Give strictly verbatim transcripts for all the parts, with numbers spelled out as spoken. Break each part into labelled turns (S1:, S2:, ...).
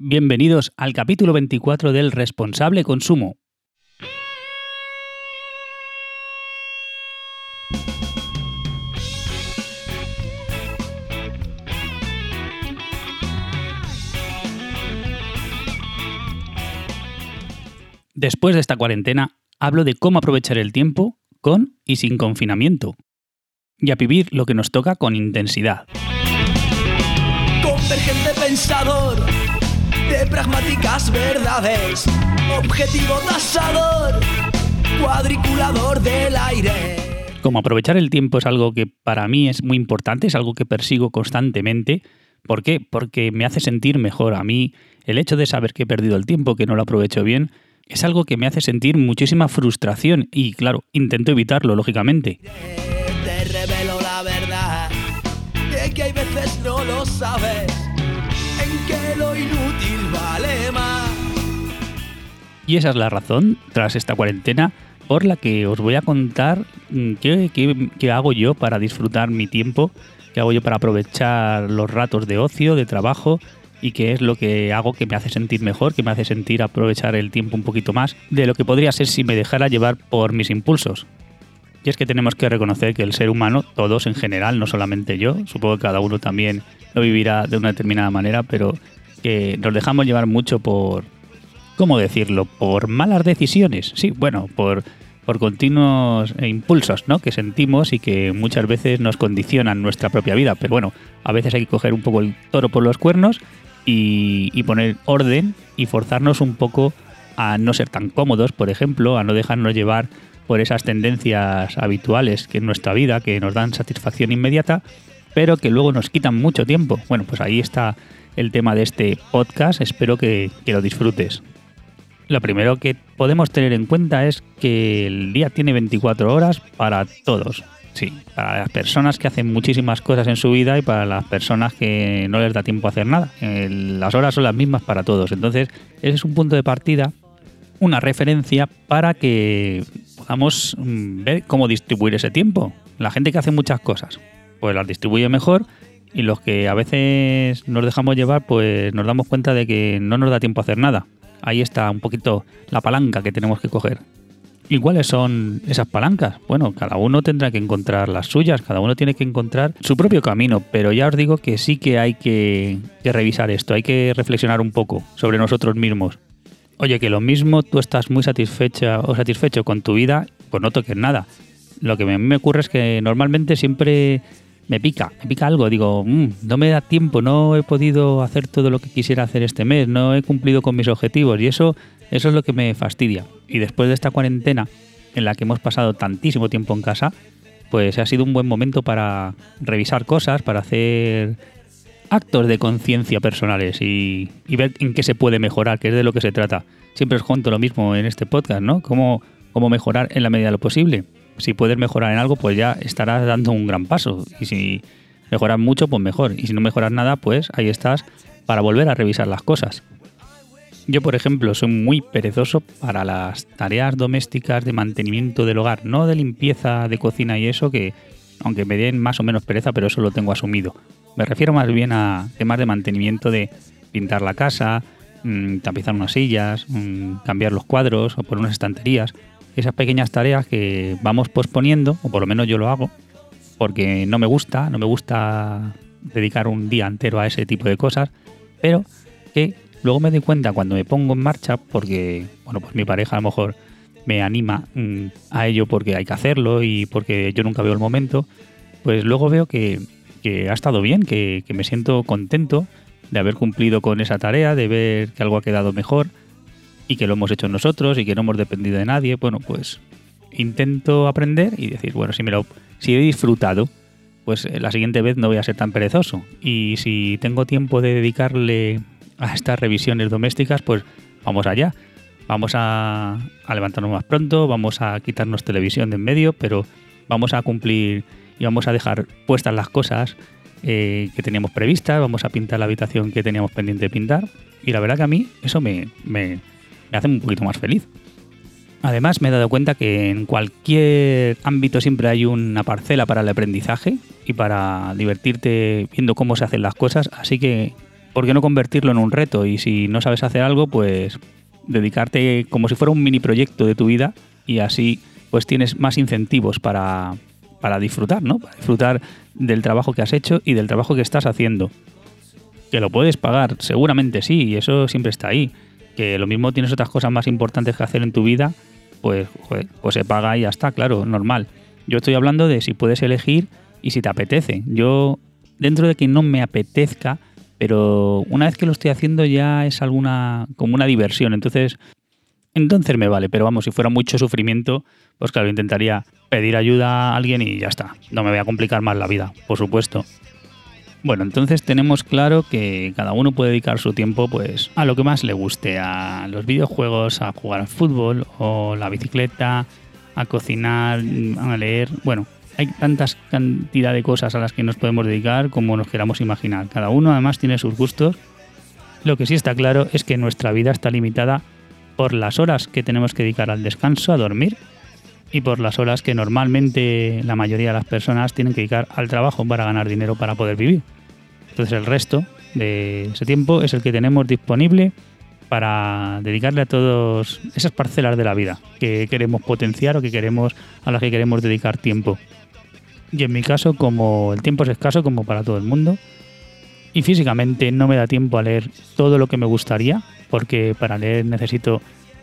S1: Bienvenidos al capítulo veinticuatro del Responsable Consumo. Después de esta cuarentena, hablo de cómo aprovechar el tiempo con y sin confinamiento, y a vivir lo que nos toca con intensidad.
S2: Convergente pensador de pragmáticas verdades, objetivo tasador, cuadriculador del aire.
S1: Como aprovechar el tiempo es algo que para mí es muy importante, es algo que persigo constantemente. ¿Por qué? Porque me hace sentir mejor. A mí el hecho de saber que he perdido el tiempo, que no lo aprovecho bien, es algo que me hace sentir muchísima frustración y, claro, intento evitarlo, lógicamente.
S2: Te revelo la verdad, de que hay veces no lo sabes, en que lo inútil vale más.
S1: Y esa es la razón, tras esta cuarentena, por la que os voy a contar qué, qué, qué hago yo para disfrutar mi tiempo, qué hago yo para aprovechar los ratos de ocio, de trabajo, y qué es lo que hago que me hace sentir mejor, que me hace sentir aprovechar el tiempo un poquito más de lo que podría ser si me dejara llevar por mis impulsos. Y es que tenemos que reconocer que el ser humano, todos en general, no solamente yo, supongo que cada uno también lo vivirá de una determinada manera, pero que nos dejamos llevar mucho por, ¿cómo decirlo?, por malas decisiones. Sí, bueno, por, por continuos impulsos, ¿no?, que sentimos y que muchas veces nos condicionan nuestra propia vida. Pero bueno, a veces hay que coger un poco el toro por los cuernos y, y poner orden y forzarnos un poco a no ser tan cómodos, por ejemplo, a no dejarnos llevar por esas tendencias habituales que en nuestra vida, que nos dan satisfacción inmediata, pero que luego nos quitan mucho tiempo. Bueno, pues ahí está el tema de este podcast, espero que, que lo disfrutes. Lo primero que podemos tener en cuenta es que el día tiene veinticuatro horas para todos. Sí, para las personas que hacen muchísimas cosas en su vida y para las personas que no les da tiempo a hacer nada. Las horas son las mismas para todos. Entonces, ese es un punto de partida, una referencia para que podamos ver cómo distribuir ese tiempo. La gente que hace muchas cosas, pues las distribuye mejor, y los que a veces nos dejamos llevar, pues nos damos cuenta de que no nos da tiempo a hacer nada. Ahí está un poquito la palanca que tenemos que coger. ¿Y cuáles son esas palancas? Bueno, cada uno tendrá que encontrar las suyas, cada uno tiene que encontrar su propio camino, pero ya os digo que sí que hay que, que revisar esto, hay que reflexionar un poco sobre nosotros mismos. Oye, que lo mismo tú estás muy satisfecha o satisfecho con tu vida, pues no toques nada. Lo que a mí me ocurre es que normalmente siempre me pica, me pica algo. Digo, mmm, no me da tiempo, no he podido hacer todo lo que quisiera hacer este mes, no he cumplido con mis objetivos, y eso, eso es lo que me fastidia. Y después de esta cuarentena, en la que hemos pasado tantísimo tiempo en casa, pues ha sido un buen momento para revisar cosas, para hacer actos de conciencia personales y, y ver en qué se puede mejorar, que es de lo que se trata. Siempre os cuento lo mismo en este podcast, ¿no? Cómo, cómo mejorar en la medida de lo posible. Si puedes mejorar en algo, pues ya estarás dando un gran paso. Y si mejoras mucho, pues mejor. Y si no mejoras nada, pues ahí estás para volver a revisar las cosas. Yo, por ejemplo, soy muy perezoso para las tareas domésticas de mantenimiento del hogar, no de limpieza, de cocina y eso, que aunque me den más o menos pereza, pero eso lo tengo asumido. Me refiero más bien a temas de mantenimiento, de pintar la casa, mmm, tapizar unas sillas, mmm, cambiar los cuadros o poner unas estanterías. Esas pequeñas tareas que vamos posponiendo, o por lo menos yo lo hago, porque no me gusta, no me gusta dedicar un día entero a ese tipo de cosas, pero que luego me doy cuenta cuando me pongo en marcha, porque bueno, pues mi pareja a lo mejor me anima mmm, a ello porque hay que hacerlo y porque yo nunca veo el momento, pues luego veo que, que ha estado bien, que, que me siento contento de haber cumplido con esa tarea, de ver que algo ha quedado mejor y que lo hemos hecho nosotros y que no hemos dependido de nadie. Bueno, pues intento aprender y decir, bueno, si, me lo, si he disfrutado, pues la siguiente vez no voy a ser tan perezoso. Y si tengo tiempo de dedicarle a estas revisiones domésticas, pues vamos allá. Vamos a, a levantarnos más pronto, vamos a quitarnos televisión de en medio, pero vamos a cumplir y vamos a dejar puestas las cosas eh, que teníamos previstas, vamos a pintar la habitación que teníamos pendiente de pintar. Y la verdad que a mí eso me... me me hace un poquito más feliz. Además, me he dado cuenta que en cualquier ámbito siempre hay una parcela para el aprendizaje y para divertirte viendo cómo se hacen las cosas, así que ¿por qué no convertirlo en un reto? Y si no sabes hacer algo, pues dedicarte como si fuera un mini proyecto de tu vida y así pues tienes más incentivos para, para disfrutar, ¿no? Para disfrutar del trabajo que has hecho y del trabajo que estás haciendo. Que lo puedes pagar, seguramente sí, y eso siempre está ahí. Que lo mismo tienes otras cosas más importantes que hacer en tu vida, pues, joder, pues se paga y ya está, claro, normal. Yo estoy hablando de si puedes elegir y si te apetece. Yo, dentro de que no me apetezca, pero una vez que lo estoy haciendo ya es alguna como una diversión, entonces entonces me vale, pero vamos, si fuera mucho sufrimiento, pues claro, intentaría pedir ayuda a alguien y ya está, no me voy a complicar más la vida, por supuesto. Bueno, entonces tenemos claro que cada uno puede dedicar su tiempo pues a lo que más le guste, a los videojuegos, a jugar al fútbol o la bicicleta, a cocinar, a leer, bueno, hay tantas cantidad de cosas a las que nos podemos dedicar como nos queramos imaginar. Cada uno además tiene sus gustos. Lo que sí está claro es que nuestra vida está limitada por las horas que tenemos que dedicar al descanso, a dormir, y por las horas que normalmente la mayoría de las personas tienen que dedicar al trabajo para ganar dinero para poder vivir. Entonces el resto de ese tiempo es el que tenemos disponible para dedicarle a todas esas parcelas de la vida que queremos potenciar o que queremos a las que queremos dedicar tiempo. Y en mi caso, como el tiempo es escaso, como para todo el mundo, y físicamente no me da tiempo a leer todo lo que me gustaría, porque para leer necesito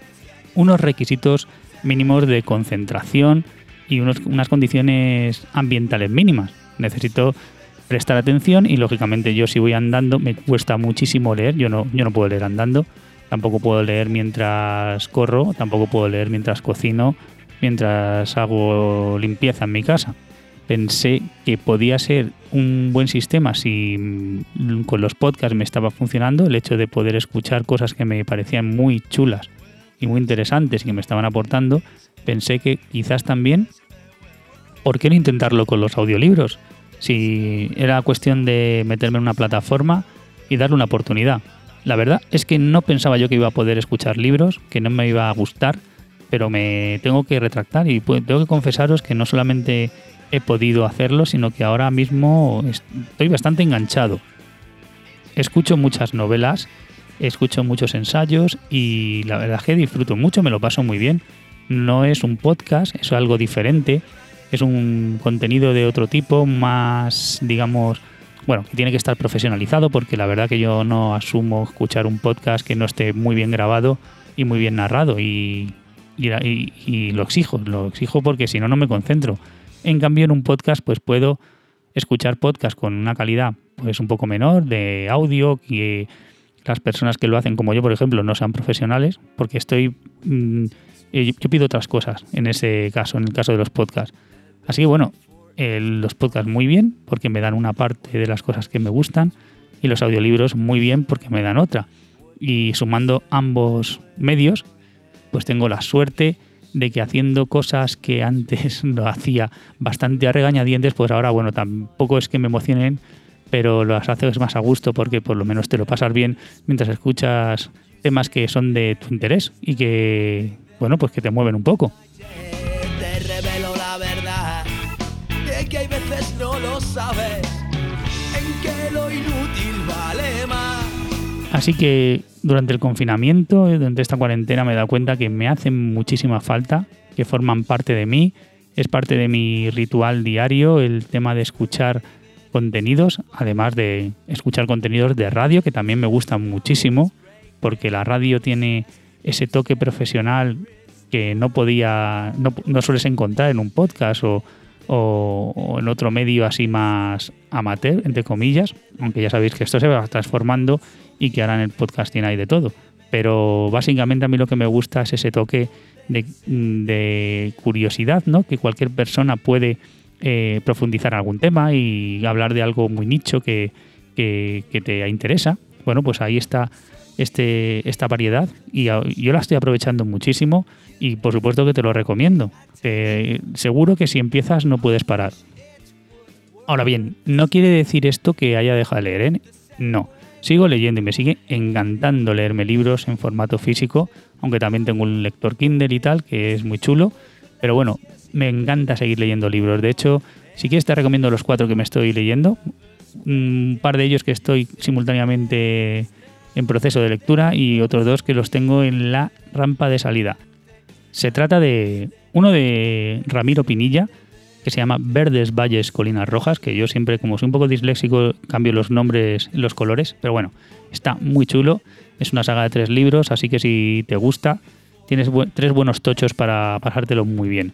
S1: unos requisitos mínimos de concentración y unos, unas condiciones ambientales mínimas. Necesito prestar atención y, lógicamente, yo si voy andando me cuesta muchísimo leer. Yo no, yo no puedo leer andando, tampoco puedo leer mientras corro, tampoco puedo leer mientras cocino, mientras hago limpieza en mi casa. Pensé que podía ser un buen sistema si con los podcasts me estaba funcionando, el hecho de poder escuchar cosas que me parecían muy chulas y muy interesantes y que me estaban aportando. Pensé que quizás también, ¿por qué no intentarlo con los audiolibros? Si era cuestión de meterme en una plataforma y darle una oportunidad. La verdad es que no pensaba yo que iba a poder escuchar libros, que no me iba a gustar, pero me tengo que retractar y tengo que confesaros que no solamente he podido hacerlo, sino que ahora mismo estoy bastante enganchado. Escucho muchas novelas, escucho muchos ensayos y la verdad es que disfruto mucho, me lo paso muy bien. No es un podcast, es algo diferente, es un contenido de otro tipo, más, digamos, bueno, que tiene que estar profesionalizado, porque la verdad que yo no asumo escuchar un podcast que no esté muy bien grabado y muy bien narrado, y, y, y, y lo exijo, lo exijo porque si no, no me concentro. En cambio, en un podcast pues puedo escuchar podcast con una calidad pues un poco menor de audio, que las personas que lo hacen, como yo por ejemplo, no sean profesionales, porque estoy mmm, yo pido otras cosas en ese caso, en el caso de los podcasts. Así que bueno, eh, los podcasts muy bien porque me dan una parte de las cosas que me gustan, y los audiolibros muy bien porque me dan otra. Y sumando ambos medios, pues tengo la suerte de que haciendo cosas que antes lo hacía bastante a regañadientes, pues ahora, bueno, tampoco es que me emocionen, pero las haces más a gusto porque por lo menos te lo pasas bien mientras escuchas temas que son de tu interés y que, bueno, pues que te mueven un poco.
S2: Te revelo la verdad, de que hay veces no lo sabes, en que lo inútil vale más.
S1: Así que durante el confinamiento, durante esta cuarentena, me he dado cuenta que me hacen muchísima falta, que forman parte de mí, es parte de mi ritual diario el tema de escuchar contenidos, además de escuchar contenidos de radio, que también me gustan muchísimo, porque la radio tiene ese toque profesional que no podía, no, no sueles encontrar en un podcast o, o, o en otro medio así más amateur, entre comillas, aunque ya sabéis que esto se va transformando y que ahora en el podcasting hay de todo. Pero básicamente a mí lo que me gusta es ese toque de, de curiosidad, ¿no? Que cualquier persona puede eh, profundizar en algún tema y hablar de algo muy nicho que, que, que te interesa. Bueno, pues ahí está este, esta variedad y yo la estoy aprovechando muchísimo y por supuesto que te lo recomiendo. Eh, seguro que si empiezas no puedes parar. Ahora bien, no quiere decir esto que haya dejado de leer, ¿eh? No. Sigo leyendo y me sigue encantando leerme libros en formato físico, aunque también tengo un lector Kindle y tal, que es muy chulo. Pero bueno, me encanta seguir leyendo libros. De hecho, si quieres te recomiendo los cuatro que me estoy leyendo. Un par de ellos que estoy simultáneamente en proceso de lectura y otros dos que los tengo en la rampa de salida. Se trata de uno de Ramiro Pinilla, que se llama Verdes Valles Colinas Rojas, que yo siempre, como soy un poco disléxico, cambio los nombres y los colores, pero bueno, está muy chulo. Es una saga de tres libros, así que si te gusta, tienes bu- tres buenos tochos para pasártelo muy bien.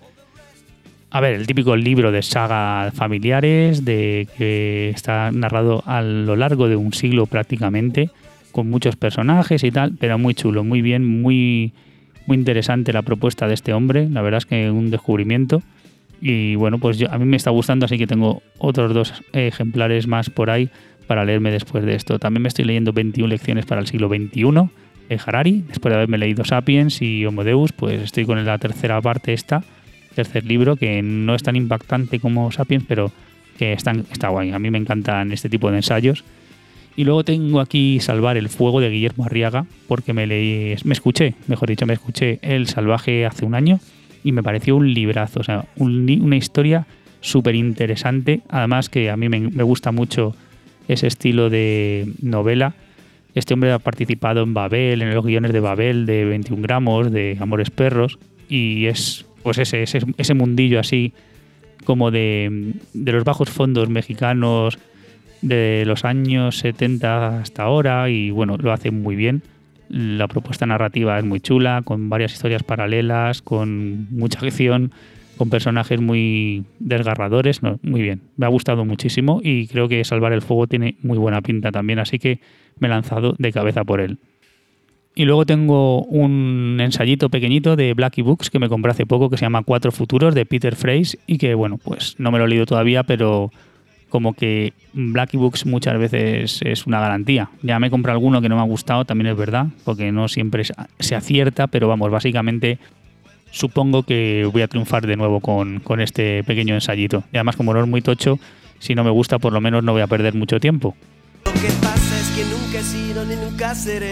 S1: A ver, el típico libro de saga familiares, de que está narrado a lo largo de un siglo prácticamente, con muchos personajes y tal, pero muy chulo, muy bien, muy, muy interesante la propuesta de este hombre. La verdad es que un descubrimiento. Y bueno, pues yo, a mí me está gustando, así que tengo otros dos ejemplares más por ahí para leerme después de esto. También me estoy leyendo veintiuna lecciones para el siglo veintiuno de Harari. Después de haberme leído Sapiens y Homo Deus, pues estoy con la tercera parte esta, tercer libro, que no es tan impactante como Sapiens, pero que está, está guay. A mí me encantan este tipo de ensayos. Y luego tengo aquí Salvar el Fuego de Guillermo Arriaga, porque me leí, me escuché, mejor dicho, me escuché El Salvaje hace un año y me pareció un librazo, o sea, un, una historia súper interesante. Además que a mí me, me gusta mucho ese estilo de novela. Este hombre ha participado en Babel, en los guiones de Babel, de veintiún gramos, de Amores Perros, y es pues ese, ese, ese mundillo así como de, de los bajos fondos mexicanos de los años setenta hasta ahora, y bueno, lo hace muy bien. La propuesta narrativa es muy chula, con varias historias paralelas, con mucha acción, con personajes muy desgarradores. No, muy bien, me ha gustado muchísimo y creo que Salvar el Fuego tiene muy buena pinta también, así que me he lanzado de cabeza por él. Y luego tengo un ensayito pequeñito de Blackie Books que me compré hace poco, que se llama Cuatro Futuros, de Peter Frase, y que bueno, pues no me lo he leído todavía, pero como que Blackie Books muchas veces es una garantía. Ya me compré alguno que no me ha gustado, también es verdad, porque no siempre se acierta, pero vamos, básicamente supongo que voy a triunfar de nuevo con, con este pequeño ensayito. Y además, como no es muy tocho, si no me gusta, por lo menos no voy a perder mucho tiempo.
S2: Lo que pasa es que nunca he sido ni nunca seré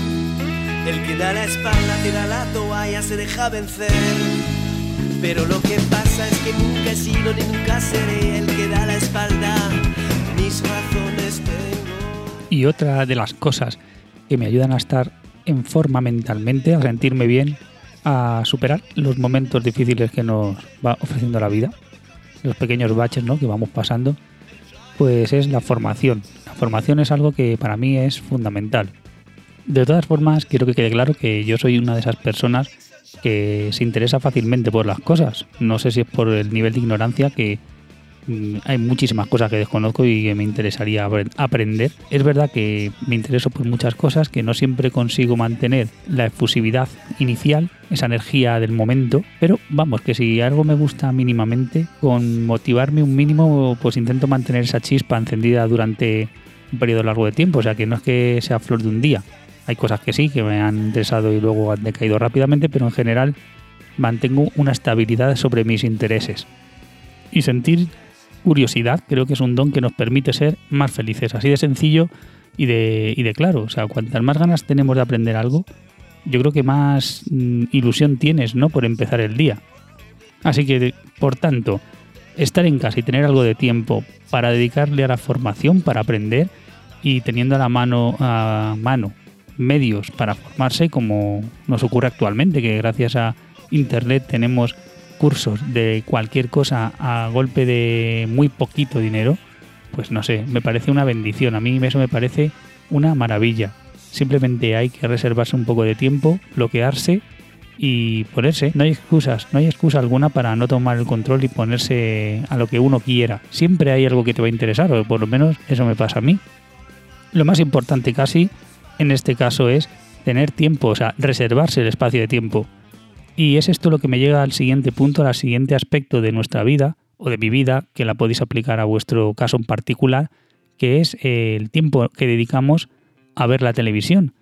S2: el que da la espalda, tira la toalla, se deja vencer. Pero lo que pasa es que nunca he sido ni nunca seré el que da la espalda. Mis razones tengo.
S1: Y otra de las cosas que me ayudan a estar en forma mentalmente, a sentirme bien, a superar los momentos difíciles que nos va ofreciendo la vida, los pequeños baches, ¿no?, que vamos pasando, pues es la formación. La formación es algo que para mí es fundamental. De todas formas, quiero que quede claro que yo soy una de esas personas que se interesa fácilmente por las cosas. No sé si es por el nivel de ignorancia, que mmm, hay muchísimas cosas que desconozco y que me interesaría aprender. Es verdad que me intereso por muchas cosas, que no siempre consigo mantener la efusividad inicial, esa energía del momento, pero vamos, que si algo me gusta mínimamente, con motivarme un mínimo, pues intento mantener esa chispa encendida durante un periodo largo de tiempo. O sea, que no es que sea flor de un día. Hay cosas que sí, que me han interesado y luego han decaído rápidamente, pero en general mantengo una estabilidad sobre mis intereses. Y sentir curiosidad creo que es un don que nos permite ser más felices, así de sencillo y de, y de claro. O sea, cuantas más ganas tenemos de aprender algo, yo creo que más mm, ilusión tienes, ¿no?, por empezar el día. Así que, por tanto, estar en casa y tener algo de tiempo para dedicarle a la formación, para aprender, y teniendo a la mano a mano medios para formarse, como nos ocurre actualmente, que gracias a internet tenemos cursos de cualquier cosa a golpe de muy poquito dinero, pues no sé, me parece una bendición. A mí eso me parece una maravilla. Simplemente hay que reservarse un poco de tiempo, bloquearse y ponerse. No hay excusas, no hay excusa alguna para no tomar el control y ponerse a lo que uno quiera. Siempre hay algo que te va a interesar, o por lo menos eso me pasa a mí. Lo más importante casi en este caso es tener tiempo, o sea, reservarse el espacio de tiempo. Y es esto lo que me llega al siguiente punto, al siguiente aspecto de nuestra vida, o de mi vida, que la podéis aplicar a vuestro caso en particular, que es el tiempo que dedicamos a ver la televisión.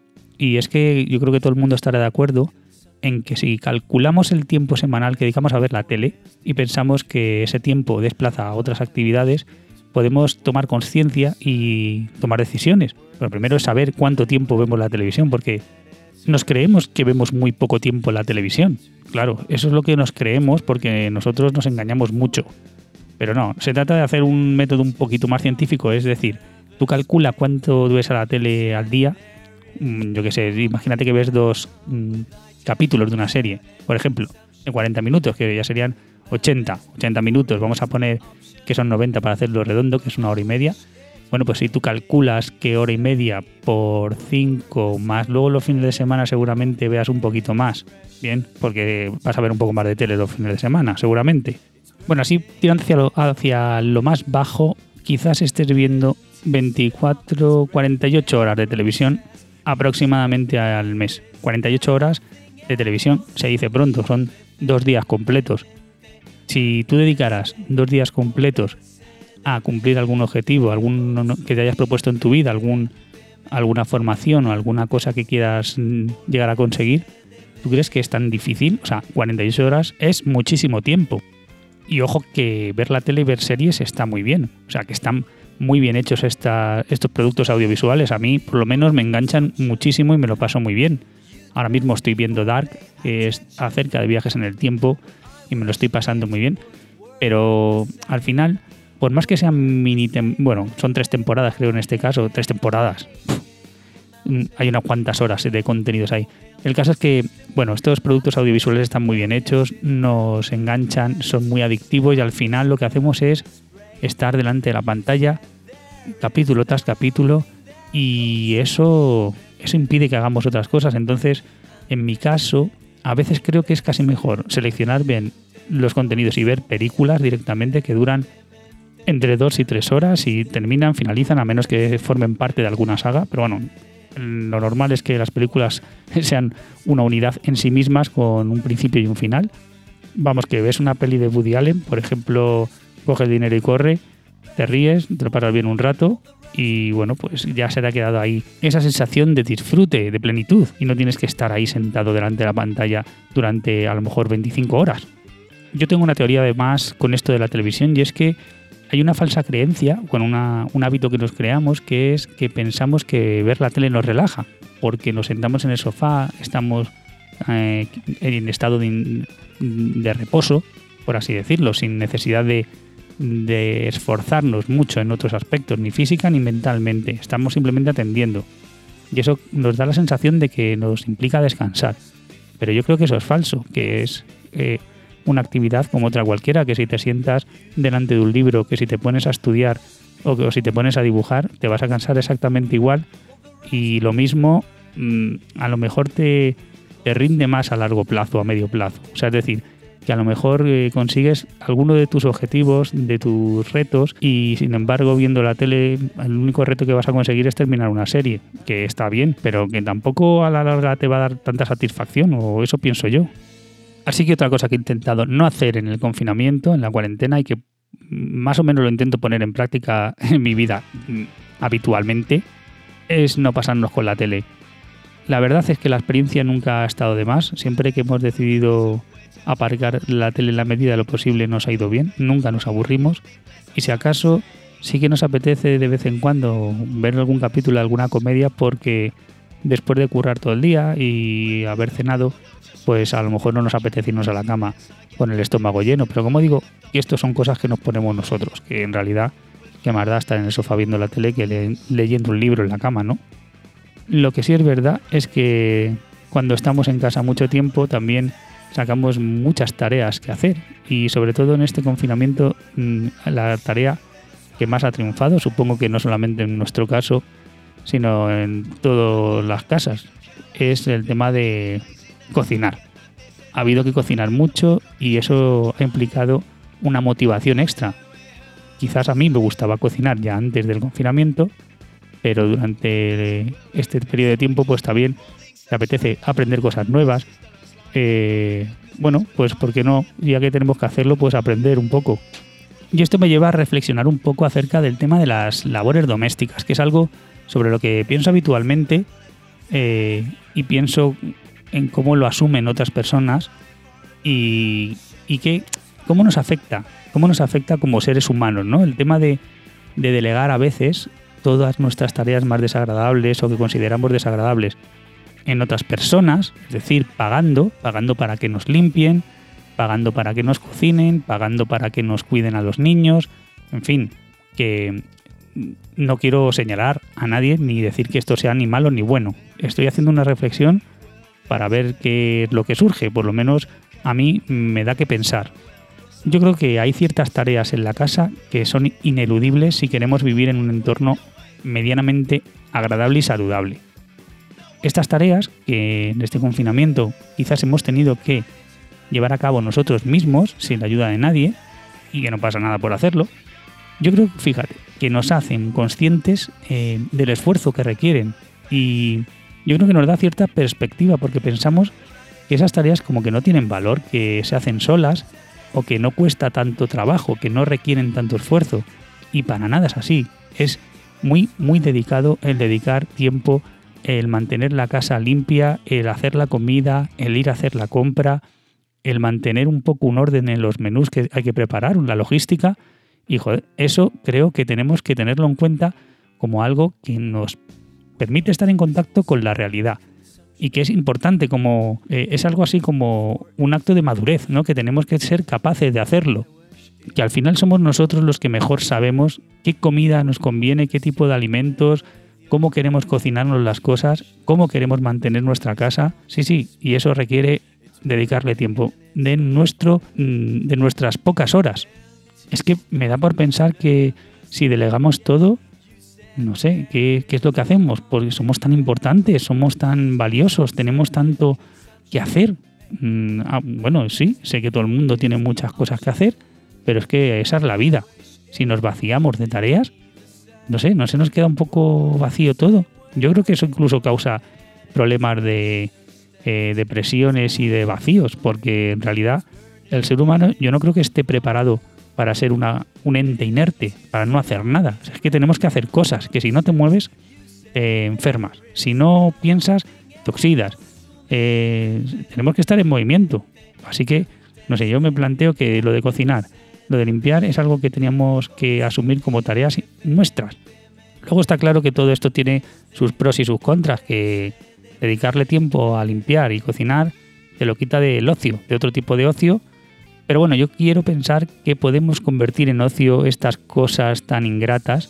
S1: Y es que yo creo que todo el mundo estará de acuerdo en que si calculamos el tiempo semanal que dedicamos a ver la tele y pensamos que ese tiempo desplaza a otras actividades, podemos tomar conciencia y tomar decisiones. Pero primero es saber cuánto tiempo vemos la televisión, porque nos creemos que vemos muy poco tiempo la televisión. Claro, eso es lo que nos creemos porque nosotros nos engañamos mucho. Pero no, se trata de hacer un método un poquito más científico, es decir, tú calcula cuánto ves a la tele al día. Yo qué sé, imagínate que ves dos mmm, capítulos de una serie, por ejemplo, en cuarenta minutos, que ya serían ochenta minutos, vamos a poner que son noventa para hacerlo redondo, que es una hora y media. Bueno, pues si tú calculas que hora y media por cinco más luego los fines de semana seguramente veas un poquito más, bien, porque vas a ver un poco más de tele los fines de semana, seguramente. Bueno, así tirando hacia lo, hacia lo más bajo, quizás estés viendo veinticuatro, cuarenta y ocho horas de televisión aproximadamente al mes. cuarenta y ocho horas de televisión, se dice pronto, son dos días completos. Si tú dedicaras dos días completos a cumplir algún objetivo, algún que te hayas propuesto en tu vida, algún, alguna formación o alguna cosa que quieras llegar a conseguir, ¿tú crees que es tan difícil? O sea, cuarenta y ocho horas es muchísimo tiempo. Y ojo que ver la tele y ver series está muy bien. O sea, que están muy bien hechos esta, estos productos audiovisuales. A mí, por lo menos, me enganchan muchísimo y me lo paso muy bien. Ahora mismo estoy viendo Dark, que es acerca de viajes en el tiempo, y me lo estoy pasando muy bien. Pero al final, por más que sean mini... Tem- bueno, son tres temporadas, creo, en este caso. Tres temporadas. Hay unas cuantas horas de contenidos ahí. El caso es que, bueno, estos productos audiovisuales están muy bien hechos, nos enganchan, son muy adictivos y al final lo que hacemos es estar delante de la pantalla capítulo tras capítulo y eso, eso impide que hagamos otras cosas. Entonces, en mi caso, a veces creo que es casi mejor seleccionar bien los contenidos y ver películas directamente que duran entre dos y tres horas y terminan, finalizan, a menos que formen parte de alguna saga, pero bueno, lo normal es que las películas sean una unidad en sí mismas con un principio y un final. Vamos, que ves una peli de Woody Allen, por ejemplo, coge el dinero y corre, te ríes, te lo pasas bien un rato y bueno, pues ya se te ha quedado ahí esa sensación de disfrute, de plenitud y no tienes que estar ahí sentado delante de la pantalla durante a lo mejor veinticinco horas. Yo tengo una teoría además con esto de la televisión y es que hay una falsa creencia, con una, un hábito que nos creamos, que es que pensamos que ver la tele nos relaja, porque nos sentamos en el sofá, estamos eh, en estado de, de reposo, por así decirlo, sin necesidad de, de esforzarnos mucho en otros aspectos, ni física ni mentalmente. Estamos simplemente atendiendo. Y eso nos da la sensación de que nos implica descansar. Pero yo creo que eso es falso, que es... Eh, una actividad como otra cualquiera, que si te sientas delante de un libro, que si te pones a estudiar o que o si te pones a dibujar, te vas a cansar exactamente igual y lo mismo mmm, a lo mejor te, te rinde más a largo plazo, a medio plazo. O sea, es decir, que a lo mejor eh, consigues alguno de tus objetivos, de tus retos y sin embargo viendo la tele el único reto que vas a conseguir es terminar una serie, que está bien, pero que tampoco a la larga te va a dar tanta satisfacción, o eso pienso yo. Así que otra cosa que he intentado no hacer en el confinamiento, en la cuarentena, y que más o menos lo intento poner en práctica en mi vida habitualmente, es no pasarnos con la tele. La verdad es que la experiencia nunca ha estado de más. Siempre que hemos decidido aparcar la tele en la medida de lo posible nos ha ido bien, nunca nos aburrimos. Y si acaso sí que nos apetece de vez en cuando ver algún capítulo de alguna comedia porque después de currar todo el día y haber cenado, pues a lo mejor no nos apetece irnos a la cama con el estómago lleno. Pero como digo, esto son cosas que nos ponemos nosotros, que en realidad que más da estar en el sofá viendo la tele que le, leyendo un libro en la cama, ¿no? Lo que sí es verdad es que cuando estamos en casa mucho tiempo también sacamos muchas tareas que hacer y sobre todo en este confinamiento la tarea que más ha triunfado, supongo que no solamente en nuestro caso, sino en todas las casas, es el tema de cocinar. Ha habido que cocinar mucho y eso ha implicado una motivación extra. Quizás a mí me gustaba cocinar ya antes del confinamiento, pero durante este periodo de tiempo pues también te apetece aprender cosas nuevas. Eh, bueno, pues ¿por qué no? Ya que tenemos que hacerlo, pues aprender un poco. Y esto me lleva a reflexionar un poco acerca del tema de las labores domésticas, que es algo sobre lo que pienso habitualmente eh, y pienso en cómo lo asumen otras personas y, y que, cómo nos afecta, cómo nos afecta como seres humanos, ¿no? El tema de, de delegar a veces todas nuestras tareas más desagradables o que consideramos desagradables en otras personas, es decir, pagando, pagando para que nos limpien, pagando para que nos cocinen, pagando para que nos cuiden a los niños, en fin, que no quiero señalar a nadie ni decir que esto sea ni malo ni bueno. Estoy haciendo una reflexión para ver qué es lo que surge, por lo menos a mí me da que pensar. Yo creo que hay ciertas tareas en la casa que son ineludibles si queremos vivir en un entorno medianamente agradable y saludable. Estas tareas que en este confinamiento quizás hemos tenido que llevar a cabo nosotros mismos sin la ayuda de nadie, y que no pasa nada por hacerlo, yo creo, fíjate, que nos hacen conscientes eh, del esfuerzo que requieren, y yo creo que nos da cierta perspectiva porque pensamos que esas tareas como que no tienen valor, que se hacen solas o que no cuesta tanto trabajo, que no requieren tanto esfuerzo, y para nada es así. Es muy, muy dedicado el dedicar tiempo, el mantener la casa limpia, el hacer la comida, el ir a hacer la compra, el mantener un poco un orden en los menús que hay que preparar, la logística. Y joder, eso creo que tenemos que tenerlo en cuenta como algo que nos permite estar en contacto con la realidad y que es importante, como eh, es algo así como un acto de madurez, ¿no? Que tenemos que ser capaces de hacerlo, que al final somos nosotros los que mejor sabemos qué comida nos conviene, qué tipo de alimentos, cómo queremos cocinarnos las cosas, cómo queremos mantener nuestra casa. Sí, sí, y eso requiere dedicarle tiempo de nuestro de nuestras pocas horas. Es que me da por pensar que si delegamos todo, no sé, ¿qué, qué es lo que hacemos? Porque somos tan importantes, somos tan valiosos, tenemos tanto que hacer. Mm, ah, bueno, sí, sé que todo el mundo tiene muchas cosas que hacer, pero es que esa es la vida. Si nos vaciamos de tareas, no sé, no se nos queda un poco vacío todo. Yo creo que eso incluso causa problemas de eh, depresiones y de vacíos, porque en realidad el ser humano yo no creo que esté preparado para ser una, un ente inerte, para no hacer nada. O sea, es que tenemos que hacer cosas, que si no te mueves, te enfermas. Si no piensas, te oxidas. Eh, tenemos que estar en movimiento. Así que, no sé, yo me planteo que lo de cocinar, lo de limpiar es algo que teníamos que asumir como tareas nuestras. Luego está claro que todo esto tiene sus pros y sus contras, que dedicarle tiempo a limpiar y cocinar te lo quita del ocio, de otro tipo de ocio. Pero bueno, yo quiero pensar que podemos convertir en ocio estas cosas tan ingratas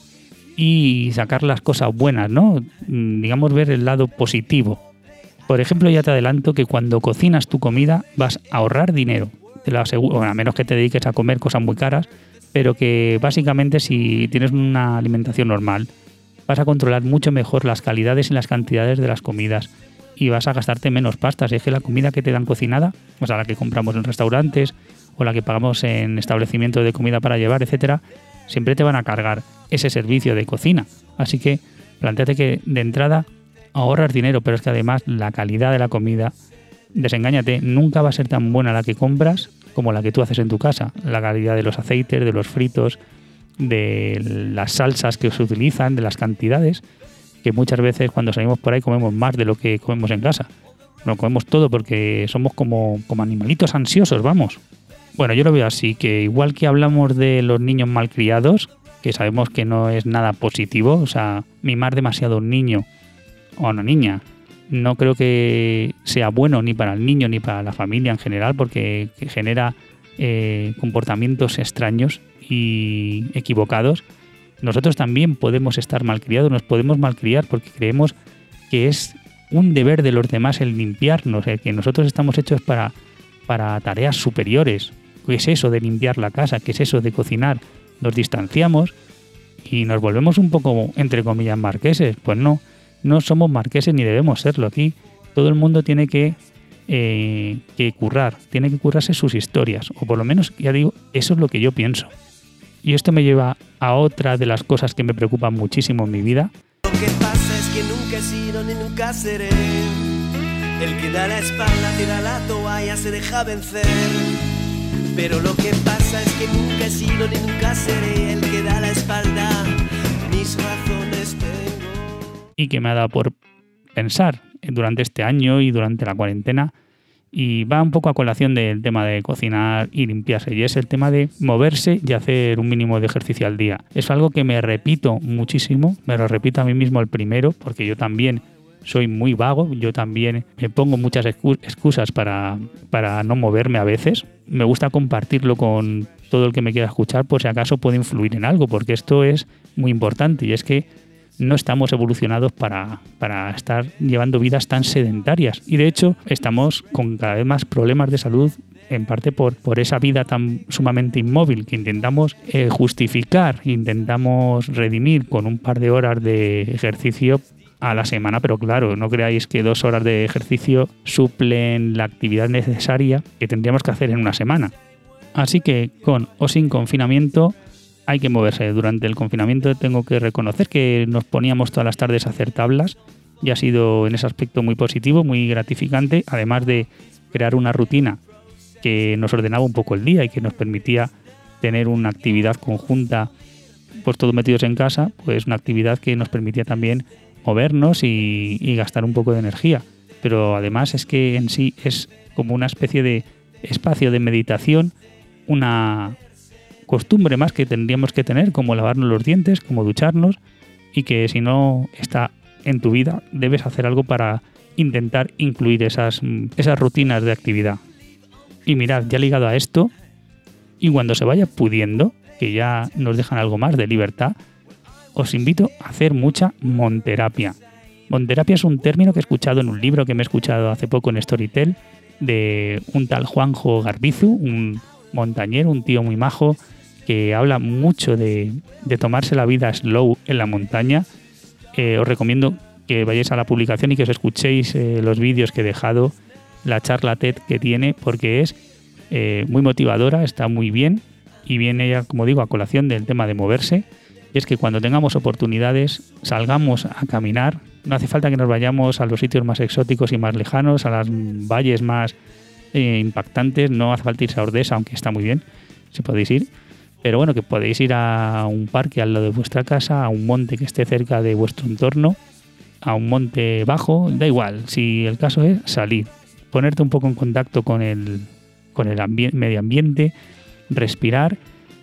S1: y sacar las cosas buenas, ¿no? Digamos, ver el lado positivo. Por ejemplo, ya te adelanto que cuando cocinas tu comida vas a ahorrar dinero. Te lo aseguro, bueno, a menos que te dediques a comer cosas muy caras, pero que básicamente si tienes una alimentación normal, vas a controlar mucho mejor las calidades y las cantidades de las comidas y vas a gastarte menos pasta. Si es que la comida que te dan cocinada, o sea, la que compramos en restaurantes o la que pagamos en establecimientos de comida para llevar, etcétera, siempre te van a cargar ese servicio de cocina. Así que plantéate que de entrada ahorras dinero, pero es que además la calidad de la comida, desengáñate, nunca va a ser tan buena la que compras como la que tú haces en tu casa. La calidad de los aceites, de los fritos, de las salsas que se utilizan, de las cantidades, que muchas veces cuando salimos por ahí comemos más de lo que comemos en casa. No comemos todo porque somos como, como animalitos ansiosos, vamos. Bueno, yo lo veo así, que igual que hablamos de los niños malcriados, que sabemos que no es nada positivo, o sea, mimar demasiado a un niño o a una niña, no creo que sea bueno ni para el niño ni para la familia en general, porque genera eh, comportamientos extraños y equivocados. Nosotros también podemos estar malcriados, nos podemos malcriar porque creemos que es un deber de los demás el limpiarnos, el que nosotros estamos hechos para, para tareas superiores. ¿Qué es eso de limpiar la casa? ¿Qué es eso de cocinar? Nos distanciamos y nos volvemos un poco, entre comillas, marqueses. Pues no, no somos marqueses ni debemos serlo. Aquí todo el mundo tiene que, eh, que currar, tiene que currarse sus historias, o por lo menos, ya digo, eso es lo que yo pienso. Y esto me lleva a otra de las cosas que me preocupan muchísimo en mi vida.
S2: Lo que pasa es que nunca he sido ni nunca seré el que da la espalda, tira la toalla, se deja vencer. Pero lo que pasa es que nunca he sido ni nunca seré el que da la espalda. Mis razones tengo.
S1: Y que me ha dado por pensar durante este año y durante la cuarentena, y va un poco a colación del tema de cocinar y limpiarse, y es el tema de moverse y hacer un mínimo de ejercicio al día. Es algo que me repito muchísimo, me lo repito a mí mismo el primero, porque yo también soy muy vago, yo también me pongo muchas excusas para, para no moverme a veces. Me gusta compartirlo con todo el que me quiera escuchar por si acaso puede influir en algo, porque esto es muy importante y es que no estamos evolucionados para, para estar llevando vidas tan sedentarias y de hecho estamos con cada vez más problemas de salud, en parte por, por esa vida tan sumamente inmóvil que intentamos eh, justificar, intentamos redimir con un par de horas de ejercicio a la semana, pero claro, no creáis que dos horas de ejercicio suplen la actividad necesaria que tendríamos que hacer en una semana. Así que con o sin confinamiento hay que moverse. Durante el confinamiento tengo que reconocer que nos poníamos todas las tardes a hacer tablas y ha sido en ese aspecto muy positivo, muy gratificante, además de crear una rutina que nos ordenaba un poco el día y que nos permitía tener una actividad conjunta, pues todos metidos en casa, pues una actividad que nos permitía también movernos y, y gastar un poco de energía. Pero además es que en sí es como una especie de espacio de meditación, una costumbre más que tendríamos que tener, como lavarnos los dientes, como ducharnos, y que si no está en tu vida debes hacer algo para intentar incluir esas, esas rutinas de actividad. Y mirad, ya ligado a esto, y cuando se vaya pudiendo, que ya nos dejan algo más de libertad, os invito a hacer mucha monterapia. Monterapia es un término que he escuchado en un libro que me he escuchado hace poco en Storytel, de un tal Juanjo Garbizu, un montañero, un tío muy majo, que habla mucho de, de tomarse la vida slow en la montaña. Eh, os recomiendo que vayáis a la publicación y que os escuchéis eh, los vídeos que he dejado, la charla TED que tiene, porque es eh, muy motivadora, está muy bien y viene ya, como digo, a colación del tema de moverse. Y es que cuando tengamos oportunidades salgamos a caminar. No hace falta que nos vayamos a los sitios más exóticos y más lejanos, a las valles más eh, impactantes. No hace falta irse a Ordesa, aunque está muy bien, si podéis ir. Pero bueno, que podéis ir a un parque al lado de vuestra casa, a un monte que esté cerca de vuestro entorno, a un monte bajo, da igual. Si el caso es salir, ponerte un poco en contacto con el, con el ambi- medio ambiente, respirar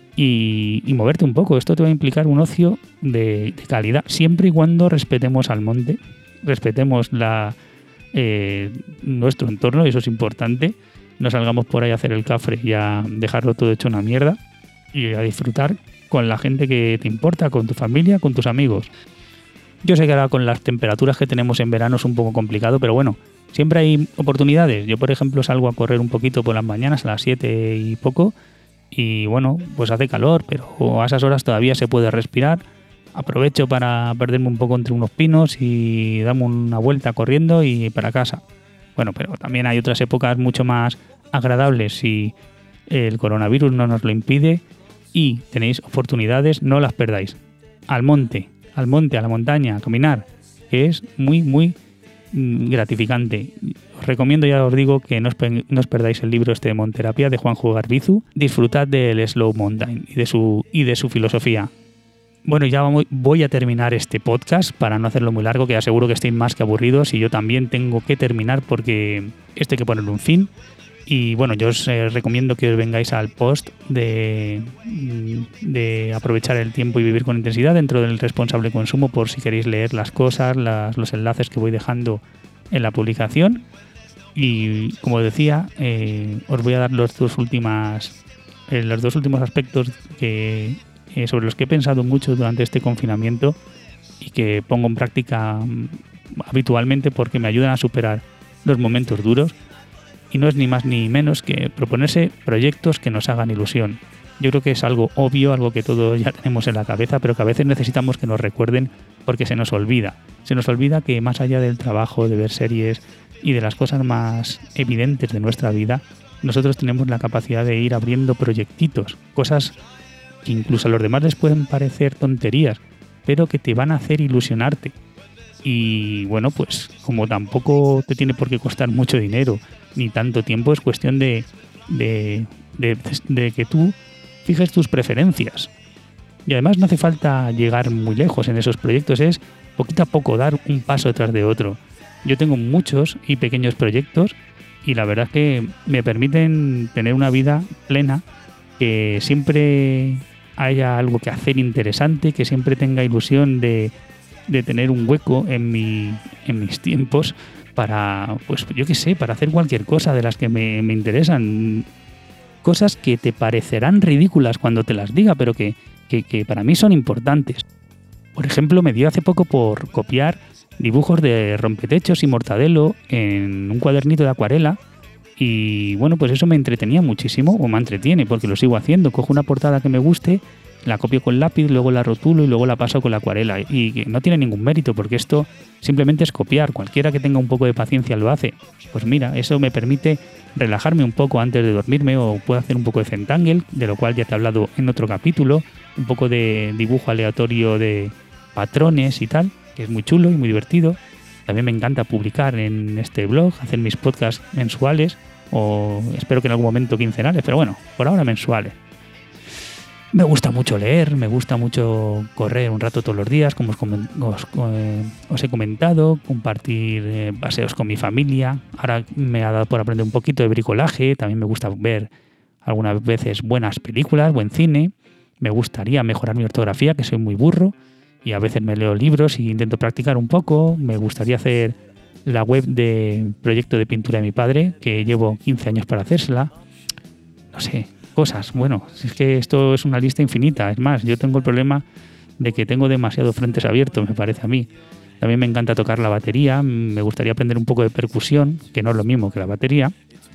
S1: y, y moverte un poco. Esto te va a implicar un ocio de, de calidad, siempre y cuando respetemos al monte, respetemos la, eh, nuestro entorno, y eso es importante. No salgamos por ahí a hacer el cafre y a dejarlo todo hecho una mierda, y a disfrutar con la gente que te importa, con tu familia, con tus amigos. Yo sé que ahora con las temperaturas que tenemos en verano es un poco complicado, pero bueno, siempre hay oportunidades. Yo, por ejemplo, salgo a correr un poquito por las mañanas a las siete y poco y bueno, pues hace calor, pero a esas horas todavía se puede respirar. Aprovecho para perderme un poco entre unos pinos y darme una vuelta corriendo y para casa. Bueno, pero también hay otras épocas mucho más agradables si el coronavirus no nos lo impide y tenéis oportunidades, no las perdáis. Al monte, al monte, a la montaña, a caminar, que es muy, muy gratificante. Os recomiendo, ya os digo, que no os, no os perdáis el libro este de Monterapia de Juanjo Garbizu. Disfrutad del Slow Mountain y de su, y de su filosofía. Bueno, ya vamos, voy a terminar este podcast para no hacerlo muy largo, que aseguro que estéis más que aburridos y yo también tengo que terminar porque esto hay que ponerle un fin. Y bueno, yo os eh, recomiendo que os vengáis al post de, de aprovechar el tiempo y vivir con intensidad dentro del responsable consumo, por si queréis leer las cosas, las, los enlaces que voy dejando en la publicación. Y como decía, eh, os voy a dar los dos, últimas, eh, los dos últimos aspectos que, eh, sobre los que he pensado mucho durante este confinamiento y que pongo en práctica um, habitualmente porque me ayudan a superar los momentos duros. Y no es ni más ni menos que proponerse proyectos que nos hagan ilusión. Yo creo que es algo obvio, algo que todos ya tenemos en la cabeza, pero que a veces necesitamos que nos recuerden porque se nos olvida. Se nos olvida que más allá del trabajo, de ver series y de las cosas más evidentes de nuestra vida, nosotros tenemos la capacidad de ir abriendo proyectitos, cosas que incluso a los demás les pueden parecer tonterías, pero que te van a hacer ilusionarte. Y bueno, pues como tampoco te tiene por qué costar mucho dinero ni tanto tiempo, es cuestión de, de, de, de que tú fijes tus preferencias. Y además no hace falta llegar muy lejos en esos proyectos, es poquito a poco dar un paso detrás de otro. Yo tengo muchos y pequeños proyectos y la verdad es que me permiten tener una vida plena, que siempre haya algo que hacer interesante, que siempre tenga ilusión de de tener un hueco en, mi, en mis tiempos para, pues yo qué sé, para hacer cualquier cosa de las que me, me interesan. Cosas que te parecerán ridículas cuando te las diga, pero que, que, que para mí son importantes. Por ejemplo, me dio hace poco por copiar dibujos de Rompetechos y Mortadelo en un cuadernito de acuarela y bueno, pues eso me entretenía muchísimo, o me entretiene porque lo sigo haciendo. Cojo una portada que me guste, la copio con lápiz, luego la rotulo y luego la paso con la acuarela y no tiene ningún mérito porque esto simplemente es copiar. Cualquiera que tenga un poco de paciencia lo hace. Pues mira, eso me permite relajarme un poco antes de dormirme, o puedo hacer un poco de Zentangle, de lo cual ya te he hablado en otro capítulo, un poco de dibujo aleatorio de patrones y tal, que es muy chulo y muy divertido. También me encanta publicar en este blog, hacer mis podcasts mensuales, o espero que en algún momento quincenales, pero bueno, por ahora mensuales. Me gusta mucho leer, me gusta mucho correr un rato todos los días, como os, os, eh, os he comentado, compartir eh, paseos con mi familia. Ahora me ha dado por aprender un poquito de bricolaje, también me gusta ver algunas veces buenas películas, buen cine. Me gustaría mejorar mi ortografía, que soy muy burro, y a veces me leo libros y intento practicar un poco. Me gustaría hacer la web de proyecto de pintura de mi padre, que llevo quince años para hacérsela. No sé, cosas. Bueno, es que esto es una lista infinita. Es más, yo tengo el problema de que tengo demasiados frentes abiertos, me parece a mí. También me encanta tocar la batería, me gustaría aprender un poco de percusión, que no es lo mismo que la batería.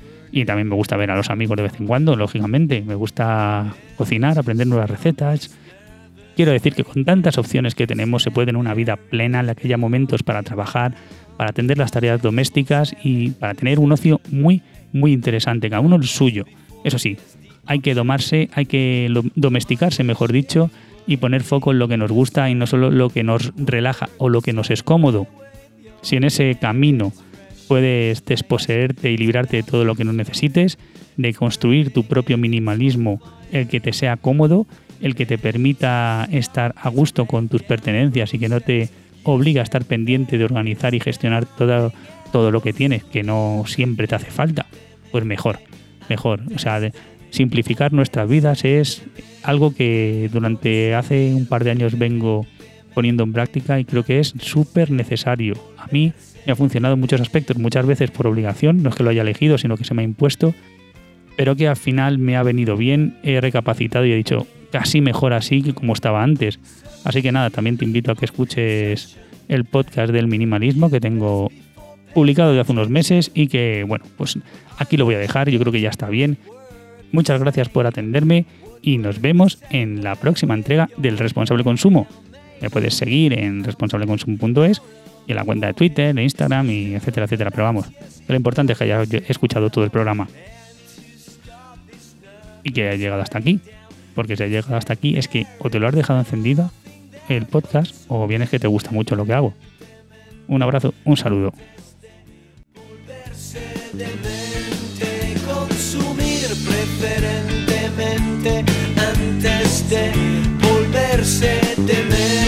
S1: Y también me gusta ver a los amigos de vez en cuando, lógicamente. Me gusta cocinar, aprender nuevas recetas. Quiero decir que con tantas opciones que tenemos se puede tener una vida plena en la que haya momentos para trabajar, para atender las tareas domésticas y para tener un ocio muy, muy interesante, cada uno el suyo. Eso sí, hay que domarse, hay que domesticarse, mejor dicho, y poner foco en lo que nos gusta y no solo lo que nos relaja o lo que nos es cómodo. Si en ese camino puedes desposeerte y librarte de todo lo que no necesites, de construir tu propio minimalismo, el que te sea cómodo, el que te permita estar a gusto con tus pertenencias y que no te obliga a estar pendiente de organizar y gestionar todo, todo lo que tienes, que no siempre te hace falta, pues mejor, mejor. O sea, de simplificar nuestras vidas es algo que durante hace un par de años vengo poniendo en práctica y creo que es súper necesario. A mí me ha funcionado en muchos aspectos, muchas veces por obligación, no es que lo haya elegido, sino que se me ha impuesto, pero que al final me ha venido bien, he recapacitado y he dicho, casi mejor así que como estaba antes. Así que nada, también te invito a que escuches el podcast del minimalismo que tengo publicado desde hace unos meses y que, bueno, pues aquí lo voy a dejar, yo creo que ya está bien. Muchas gracias por atenderme y nos vemos en la próxima entrega del Responsable Consumo. Me puedes seguir en responsable consumo punto es y en la cuenta de Twitter, de Instagram y etcétera, etcétera. Pero vamos, lo importante es que hayas escuchado todo el programa y que hayas llegado hasta aquí. Porque si has llegado hasta aquí es que o te lo has dejado encendido el podcast o bien es que te gusta mucho lo que hago. Un abrazo, un saludo.
S2: Consumir preferentemente antes de volverse demente.